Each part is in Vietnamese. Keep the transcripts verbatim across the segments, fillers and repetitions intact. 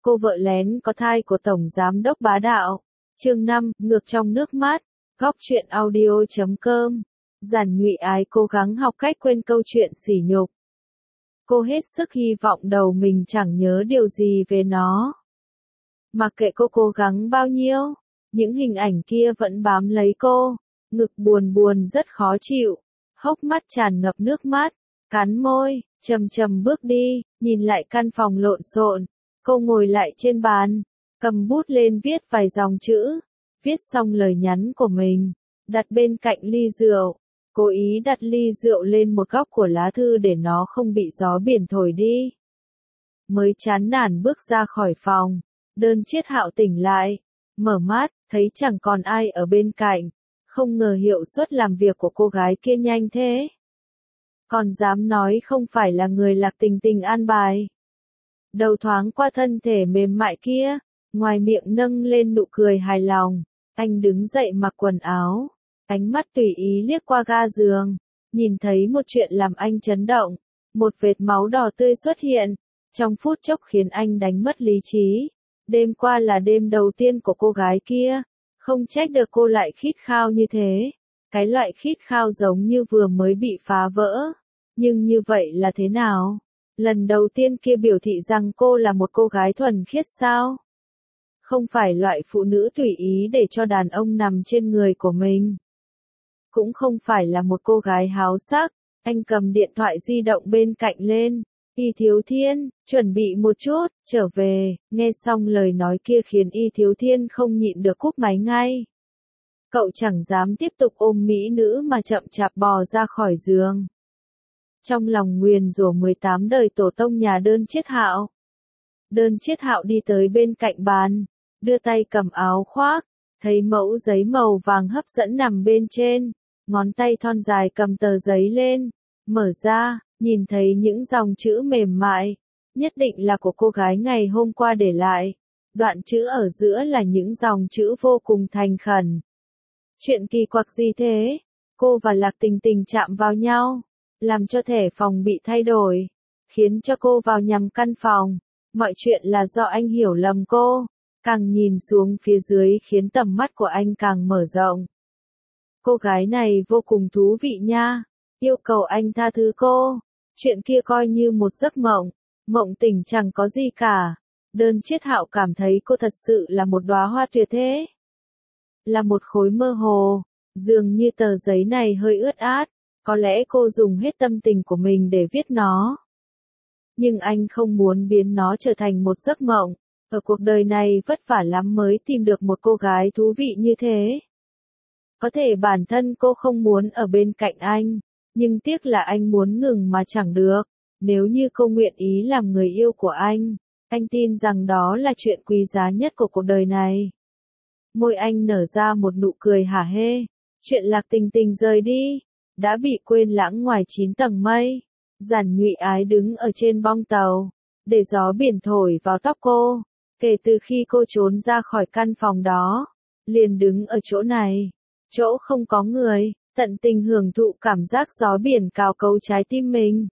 Cô vợ lén có thai của Tổng Giám đốc bá đạo. Chương năm, ngược trong nước mắt. Góc truyện audio chấm com. Giản Nhụy Ái cố gắng học cách quên câu chuyện sỉ nhục. Cô hết sức hy vọng đầu mình chẳng nhớ điều gì về nó. Mặc kệ cô cố gắng bao nhiêu, những hình ảnh kia vẫn bám lấy cô. Ngực buồn buồn rất khó chịu, hốc mắt tràn ngập nước mắt, cắn môi, chầm chầm bước đi, nhìn lại căn phòng lộn xộn. Cô ngồi lại trên bàn, cầm bút lên viết vài dòng chữ, viết xong lời nhắn của mình, đặt bên cạnh ly rượu, cố ý đặt ly rượu lên một góc của lá thư để nó không bị gió biển thổi đi. Mới chán nản bước ra khỏi phòng, Đơn Chiết Hạo tỉnh lại, mở mắt, thấy chẳng còn ai ở bên cạnh, không ngờ hiệu suất làm việc của cô gái kia nhanh thế. Còn dám nói không phải là người Lạc Tình Tình an bài. Đầu thoáng qua thân thể mềm mại kia, ngoài miệng nâng lên nụ cười hài lòng, anh đứng dậy mặc quần áo, ánh mắt tùy ý liếc qua ga giường, nhìn thấy một chuyện làm anh chấn động, một vệt máu đỏ tươi xuất hiện, trong phút chốc khiến anh đánh mất lý trí. Đêm qua là đêm đầu tiên của cô gái kia, không trách được cô lại khít khao như thế, cái loại khít khao giống như vừa mới bị phá vỡ, nhưng như vậy là thế nào? Lần đầu tiên kia biểu thị rằng cô là một cô gái thuần khiết sao? Không phải loại phụ nữ tùy ý để cho đàn ông nằm trên người của mình. Cũng không phải là một cô gái háo sắc. Anh cầm điện thoại di động bên cạnh lên. Y Thiếu Thiên, chuẩn bị một chút, trở về. Nghe xong lời nói kia khiến Y Thiếu Thiên không nhịn được cúp máy ngay. Cậu chẳng dám tiếp tục ôm mỹ nữ mà chậm chạp bò ra khỏi giường. Trong lòng nguyền rủa mười tám đời tổ tông nhà Đơn Chiết Hạo. Đơn Chiết Hạo đi tới bên cạnh bàn, đưa tay cầm áo khoác, thấy mẫu giấy màu vàng hấp dẫn nằm bên trên, ngón tay thon dài cầm tờ giấy lên, mở ra, nhìn thấy những dòng chữ mềm mại, nhất định là của cô gái ngày hôm qua để lại. Đoạn chữ ở giữa là những dòng chữ vô cùng thành khẩn. Chuyện kỳ quặc gì thế? Cô và Lạc Tình Tình chạm vào nhau, làm cho thẻ phòng bị thay đổi, khiến cho cô vào nhầm căn phòng. Mọi chuyện là do anh hiểu lầm cô. Càng nhìn xuống phía dưới khiến tầm mắt của anh càng mở rộng. Cô gái này vô cùng thú vị nha, yêu cầu anh tha thứ cô. Chuyện kia coi như một giấc mộng, mộng tỉnh chẳng có gì cả. Đơn Chiết Hạo cảm thấy cô thật sự là một đóa hoa tuyệt thế. Là một khối mơ hồ, dường như tờ giấy này hơi ướt át, có lẽ cô dùng hết tâm tình của mình để viết nó. Nhưng anh không muốn biến nó trở thành một giấc mộng. Ở cuộc đời này vất vả lắm mới tìm được một cô gái thú vị như thế. Có thể bản thân cô không muốn ở bên cạnh anh, nhưng tiếc là anh muốn ngừng mà chẳng được. Nếu như cô nguyện ý làm người yêu của anh, anh tin rằng đó là chuyện quý giá nhất của cuộc đời này. Môi anh nở ra một nụ cười hả hê. Chuyện Lạc Tình Tình rời đi, đã bị quên lãng ngoài chín tầng mây. Giản Nhụy Ái đứng ở trên bong tàu, để gió biển thổi vào tóc cô. Kể từ khi cô trốn ra khỏi căn phòng đó, liền đứng ở chỗ này, chỗ không có người, tận tình hưởng thụ cảm giác gió biển cào cấu trái tim mình.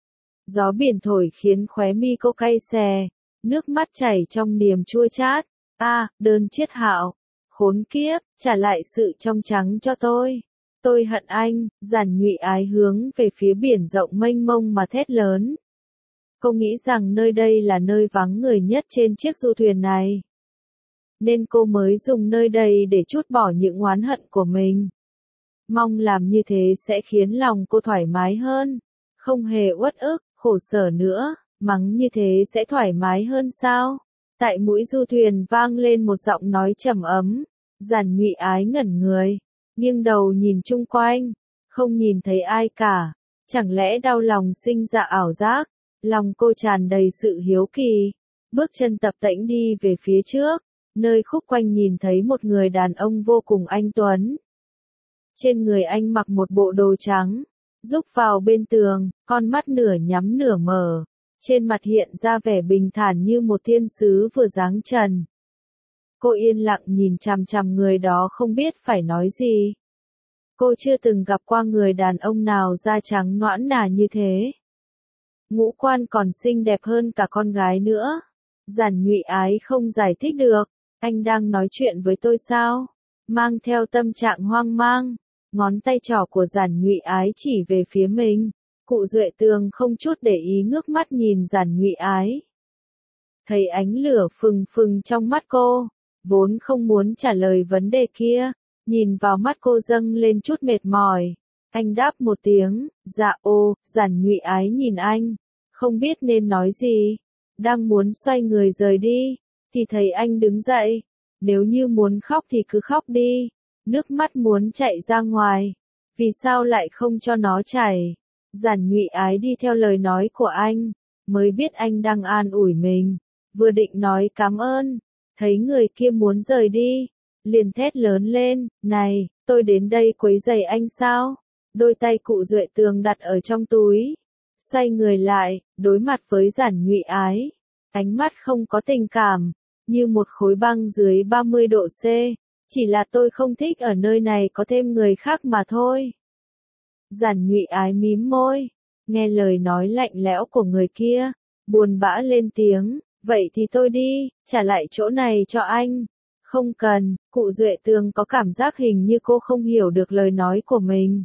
Gió biển thổi khiến khóe mi cô cay xè, nước mắt chảy trong niềm chua chát. A, à, Đơn Chiết Hạo, khốn kiếp, trả lại sự trong trắng cho tôi. Tôi hận anh. Giản Nhụy Ái hướng về phía biển rộng mênh mông mà thét lớn. Cô nghĩ rằng nơi đây là nơi vắng người nhất trên chiếc du thuyền này. Nên cô mới dùng nơi đây để trút bỏ những oán hận của mình. Mong làm như thế sẽ khiến lòng cô thoải mái hơn. Không hề uất ức, khổ sở nữa. Mắng như thế sẽ thoải mái hơn sao? Tại mũi du thuyền vang lên một giọng nói trầm ấm. Giản Nhụy Ái ngẩn người, nghiêng đầu nhìn chung quanh, không nhìn thấy ai cả. Chẳng lẽ đau lòng sinh ra ảo giác? Lòng cô tràn đầy sự hiếu kỳ, bước chân tập tễnh đi về phía trước, nơi khúc quanh nhìn thấy một người đàn ông vô cùng anh tuấn. Trên người anh mặc một bộ đồ trắng, rúc vào bên tường, con mắt nửa nhắm nửa mở, trên mặt hiện ra vẻ bình thản như một thiên sứ vừa giáng trần. Cô yên lặng nhìn chằm chằm người đó không biết phải nói gì. Cô chưa từng gặp qua người đàn ông nào da trắng nõn nà như thế. Ngũ quan còn xinh đẹp hơn cả con gái nữa. Giản Nhụy Ái không giải thích được, anh đang nói chuyện với tôi sao? Mang theo tâm trạng hoang mang, ngón tay trỏ của Giản Nhụy Ái chỉ về phía mình. Cụ Duệ Tường không chút để ý ngước mắt nhìn Giản Nhụy Ái. Thấy ánh lửa phừng phừng trong mắt cô, vốn không muốn trả lời vấn đề kia, nhìn vào mắt cô dâng lên chút mệt mỏi. Anh đáp một tiếng, dạ ô, Giản Nhụy Ái nhìn anh, không biết nên nói gì. Đang muốn xoay người rời đi, thì thấy anh đứng dậy. Nếu như muốn khóc thì cứ khóc đi, nước mắt muốn chạy ra ngoài, vì sao lại không cho nó chảy. Giản Nhụy Ái đi theo lời nói của anh, mới biết anh đang an ủi mình. Vừa định nói cảm ơn, thấy người kia muốn rời đi, liền thét lớn lên, này, tôi đến đây quấy rầy anh sao? Đôi tay cụ Duệ Tường đặt ở trong túi, xoay người lại, đối mặt với Giản Nhụy Ái, ánh mắt không có tình cảm, như một khối băng dưới ba mươi độ C, chỉ là tôi không thích ở nơi này có thêm người khác mà thôi. Giản Nhụy Ái mím môi, nghe lời nói lạnh lẽo của người kia, buồn bã lên tiếng, vậy thì tôi đi, trả lại chỗ này cho anh. Không cần, cụ Duệ Tường có cảm giác hình như cô không hiểu được lời nói của mình.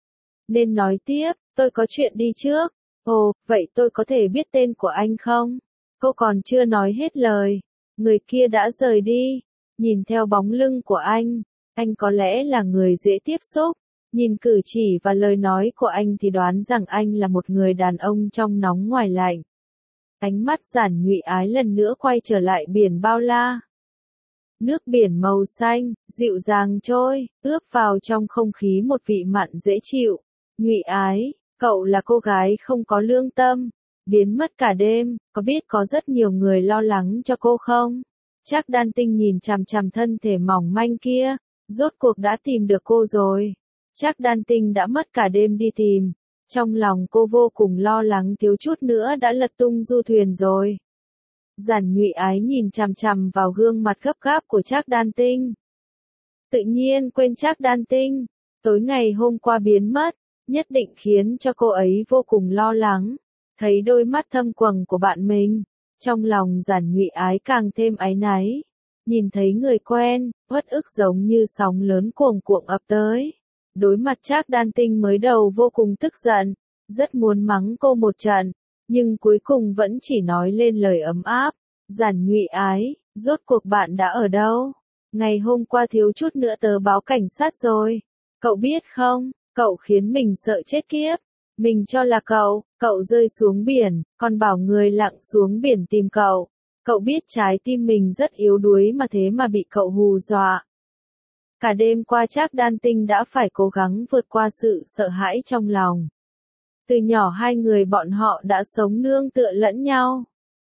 Nên nói tiếp, tôi có chuyện đi trước. Ồ, vậy tôi có thể biết tên của anh không? Cô còn chưa nói hết lời, người kia đã rời đi. Nhìn theo bóng lưng của anh, anh có lẽ là người dễ tiếp xúc. Nhìn cử chỉ và lời nói của anh thì đoán rằng anh là một người đàn ông trong nóng ngoài lạnh. Ánh mắt Giản Nhụy Ái lần nữa quay trở lại biển bao la. Nước biển màu xanh, dịu dàng trôi, ướp vào trong không khí một vị mặn dễ chịu. Nhụy Ái, cậu là cô gái không có lương tâm, biến mất cả đêm, có biết có rất nhiều người lo lắng cho cô không? Trác Đan Tinh nhìn chằm chằm thân thể mỏng manh kia, rốt cuộc đã tìm được cô rồi. Trác Đan Tinh đã mất cả đêm đi tìm, trong lòng cô vô cùng lo lắng thiếu chút nữa đã lật tung du thuyền rồi. Giản Nhụy Ái nhìn chằm chằm vào gương mặt gấp gáp của Trác Đan Tinh. Tự nhiên quên Trác Đan Tinh, tối ngày hôm qua biến mất, nhất định khiến cho cô ấy vô cùng lo lắng. Thấy đôi mắt thâm quầng của bạn mình, trong lòng Giản Nhụy Ái càng thêm áy náy. Nhìn thấy người quen, uất ức giống như sóng lớn cuồng cuộn ập tới. Đối mặt Trác Đan Tinh mới đầu vô cùng tức giận, rất muốn mắng cô một trận, nhưng cuối cùng vẫn chỉ nói lên lời ấm áp. Giản Nhụy Ái, rốt cuộc bạn đã ở đâu? Ngày hôm qua thiếu chút nữa tớ báo cảnh sát rồi. Cậu biết không, cậu khiến mình sợ chết kiếp. Mình cho là cậu, cậu rơi xuống biển, còn bảo người lặn xuống biển tìm cậu. Cậu biết trái tim mình rất yếu đuối mà thế mà bị cậu hù dọa. Cả đêm qua Trác Đan Tinh đã phải cố gắng vượt qua sự sợ hãi trong lòng. Từ nhỏ hai người bọn họ đã sống nương tựa lẫn nhau.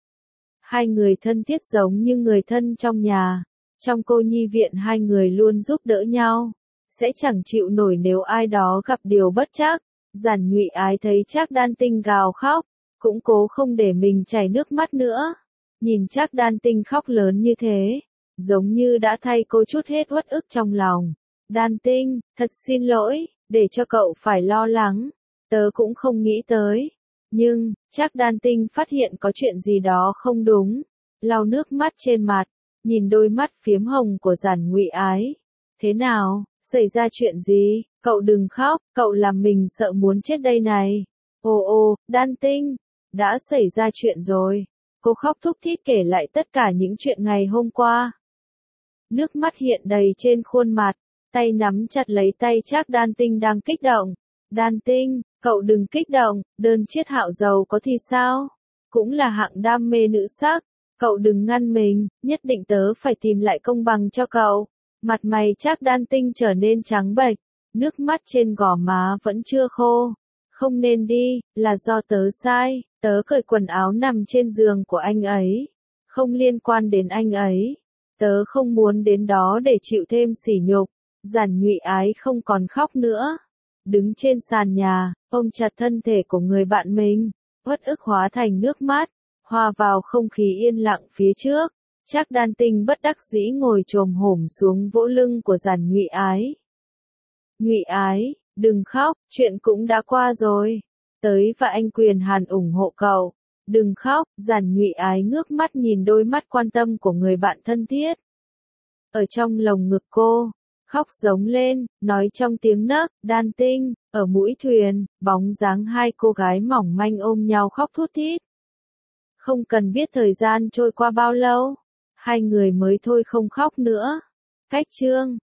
Hai người thân thiết giống như người thân trong nhà. Trong cô nhi viện hai người luôn giúp đỡ nhau. Sẽ chẳng chịu nổi nếu ai đó gặp điều bất trắc. Giản Nhụy Ái thấy Trác Đan Tinh gào khóc, cũng cố không để mình chảy nước mắt nữa. Nhìn Trác Đan Tinh khóc lớn như thế, giống như đã thay cô chút hết uất ức trong lòng. Đan Tinh, thật xin lỗi, để cho cậu phải lo lắng. Tớ cũng không nghĩ tới. Nhưng, Trác Đan Tinh phát hiện có chuyện gì đó không đúng. Lau nước mắt trên mặt, nhìn đôi mắt phiếm hồng của Giản Nhụy Ái. Thế nào, xảy ra chuyện gì? Cậu đừng khóc, cậu làm mình sợ muốn chết đây này. Ồ ồ, Đan Tinh, đã xảy ra chuyện rồi. Cô khóc thúc thít kể lại tất cả những chuyện ngày hôm qua. Nước mắt hiện đầy trên khuôn mặt, tay nắm chặt lấy tay Trác Đan Tinh đang kích động. Đan Tinh, cậu đừng kích động, đơn chiết hạo giàu có thì sao? Cũng là hạng đam mê nữ sắc. Cậu đừng ngăn mình, nhất định tớ phải tìm lại công bằng cho cậu. Mặt mày Trác Đan Tinh trở nên trắng bệch, nước mắt trên gò má vẫn chưa khô. Không nên đi, là do tớ sai, tớ cởi quần áo nằm trên giường của anh ấy. Không liên quan đến anh ấy. Tớ không muốn đến đó để chịu thêm sỉ nhục. Giản Nhụy Ái không còn khóc nữa. Đứng trên sàn nhà, ôm chặt thân thể của người bạn mình, uất ức hóa thành nước mắt, hòa vào không khí yên lặng phía trước. Trác Đan Tinh bất đắc dĩ ngồi chồm hổm xuống vỗ lưng của Giản Nhụy Ái. Nhụy Ái, đừng khóc, chuyện cũng đã qua rồi. Tới và anh Quyền Hàn ủng hộ cậu. Đừng khóc, Giản Nhụy Ái ngước mắt nhìn đôi mắt quan tâm của người bạn thân thiết. Ở trong lồng ngực cô, khóc giống lên, nói trong tiếng nấc, đan tinh, ở mũi thuyền, bóng dáng hai cô gái mỏng manh ôm nhau khóc thút thít. Không cần biết thời gian trôi qua bao lâu, hai người mới thôi không khóc nữa. Cách chương